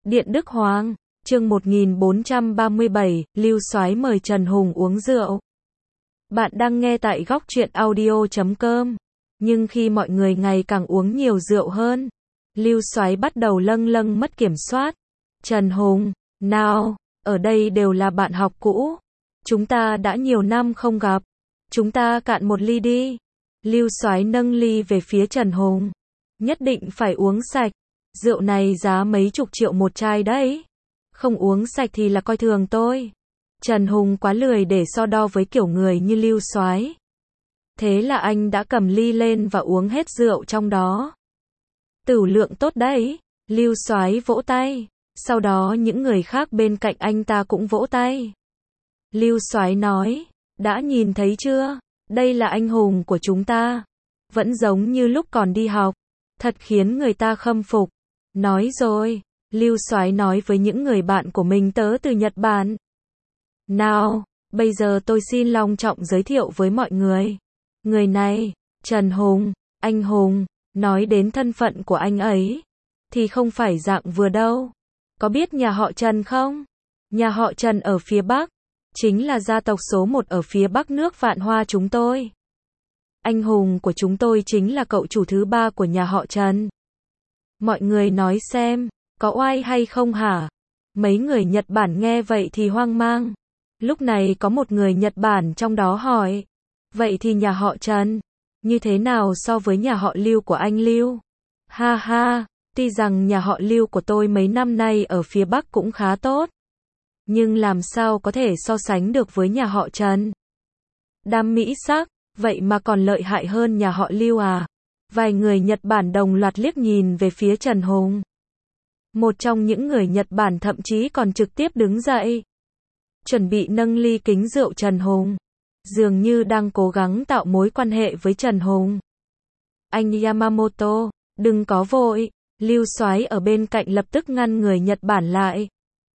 Điện Đức Hoàng, chương 1437, Lưu Soái mời Trần Hùng uống rượu. Bạn đang nghe tại góc truyện audio.com. Nhưng khi mọi người ngày càng uống nhiều rượu hơn, Lưu Soái bắt đầu lâng mất kiểm soát. Trần Hùng, nào, ở đây đều là bạn học cũ. Chúng ta đã nhiều năm không gặp. Chúng ta cạn một ly đi. Lưu Soái nâng ly về phía Trần Hùng. Nhất định phải uống sạch. Rượu này giá mấy chục triệu một chai đấy. Không uống sạch thì là coi thường tôi. Trần Hùng quá lười để so đo với kiểu người như Lưu Soái. Thế là anh đã cầm ly lên và uống hết rượu trong đó. Tửu lượng tốt đấy. Lưu Soái vỗ tay. Sau đó những người khác bên cạnh anh ta cũng vỗ tay. Lưu Soái nói, đã nhìn thấy chưa? Đây là anh hùng của chúng ta. Vẫn giống như lúc còn đi học. Thật khiến người ta khâm phục. Nói rồi, Lưu Soái nói với những người bạn của mình tớ từ Nhật Bản. Nào, bây giờ tôi xin long trọng giới thiệu với mọi người. Người này, Trần Hùng, anh Hùng, nói đến thân phận của anh ấy, thì không phải dạng vừa đâu. Có biết nhà họ Trần không? Nhà họ Trần ở phía Bắc, chính là gia tộc số 1 ở phía Bắc nước Vạn Hoa chúng tôi. Anh hùng của chúng tôi chính là cậu chủ thứ 3 của nhà họ Trần. Mọi người nói xem, có oai hay không hả? Mấy người Nhật Bản nghe vậy thì hoang mang. Lúc này có một người Nhật Bản trong đó hỏi, vậy thì nhà họ Trần, như thế nào so với nhà họ Lưu của anh Lưu? Ha ha, tuy rằng nhà họ Lưu của tôi mấy năm nay ở phía Bắc cũng khá tốt. Nhưng làm sao có thể so sánh được với nhà họ Trần? Đam mỹ sắc, vậy mà còn lợi hại hơn nhà họ Lưu à? Vài người Nhật Bản đồng loạt liếc nhìn về phía Trần Hùng. Một trong những người Nhật Bản thậm chí còn trực tiếp đứng dậy, chuẩn bị nâng ly kính rượu Trần Hùng, dường như đang cố gắng tạo mối quan hệ với Trần Hùng. Anh Yamamoto, đừng có vội. Lưu Soái ở bên cạnh lập tức ngăn người Nhật Bản lại.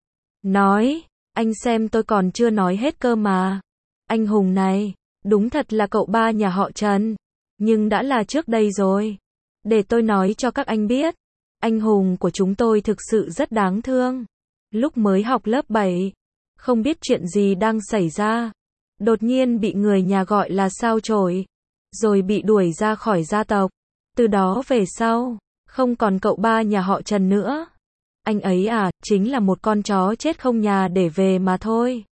Nói, anh xem tôi còn chưa nói hết cơ mà. Anh Hùng này, đúng thật là cậu ba nhà họ Trần, nhưng đã là trước đây rồi. Để tôi nói cho các anh biết, anh Hùng của chúng tôi thực sự rất đáng thương. Lúc mới học lớp 7, không biết chuyện gì đang xảy ra, đột nhiên bị người nhà gọi là sao chổi, rồi bị đuổi ra khỏi gia tộc. Từ đó về sau, không còn cậu ba nhà họ Trần nữa. Anh ấy à, chính là một con chó chết không nhà để về mà thôi.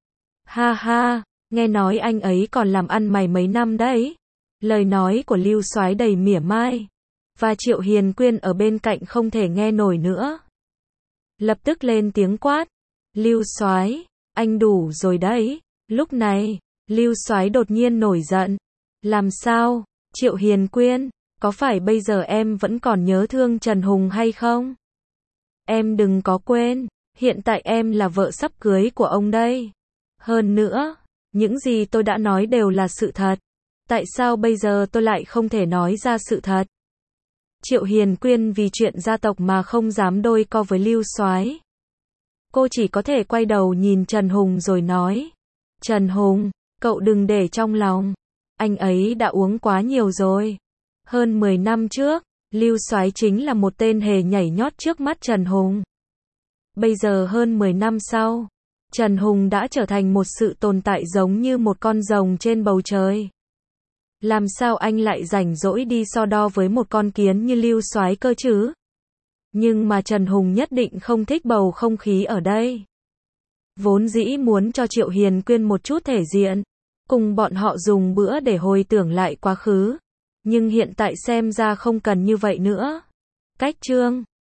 Ha ha, nghe nói anh ấy còn làm ăn mày mấy năm đấy. Lời nói của Lưu Soái đầy mỉa mai, và Triệu Hiền Quyên ở bên cạnh không thể nghe nổi nữa. Lập tức lên tiếng quát, Lưu Soái, anh đủ rồi đấy. Lúc này, Lưu Soái đột nhiên nổi giận. Làm sao, Triệu Hiền Quyên, có phải bây giờ em vẫn còn nhớ thương Trần Hùng hay không? Em đừng có quên, hiện tại em là vợ sắp cưới của ông đây. Hơn nữa, những gì tôi đã nói đều là sự thật. Tại sao bây giờ tôi lại không thể nói ra sự thật? Triệu Hiền Quyên vì chuyện gia tộc mà không dám đôi co với Lưu Soái. Cô chỉ có thể quay đầu nhìn Trần Hùng rồi nói, Trần Hùng, cậu đừng để trong lòng. Anh ấy đã uống quá nhiều rồi. Hơn 10 năm trước, Lưu Soái chính là một tên hề nhảy nhót trước mắt Trần Hùng. Bây giờ hơn 10 năm sau, Trần Hùng đã trở thành một sự tồn tại giống như một con rồng trên bầu trời. Làm sao anh lại rảnh rỗi đi so đo với một con kiến như Lưu Soái cơ chứ? Nhưng mà Trần Hùng nhất định không thích bầu không khí ở đây. Vốn dĩ muốn cho Triệu Hiền Quyên một chút thể diện, cùng bọn họ dùng bữa để hồi tưởng lại quá khứ. Nhưng hiện tại xem ra không cần như vậy nữa. Cách chương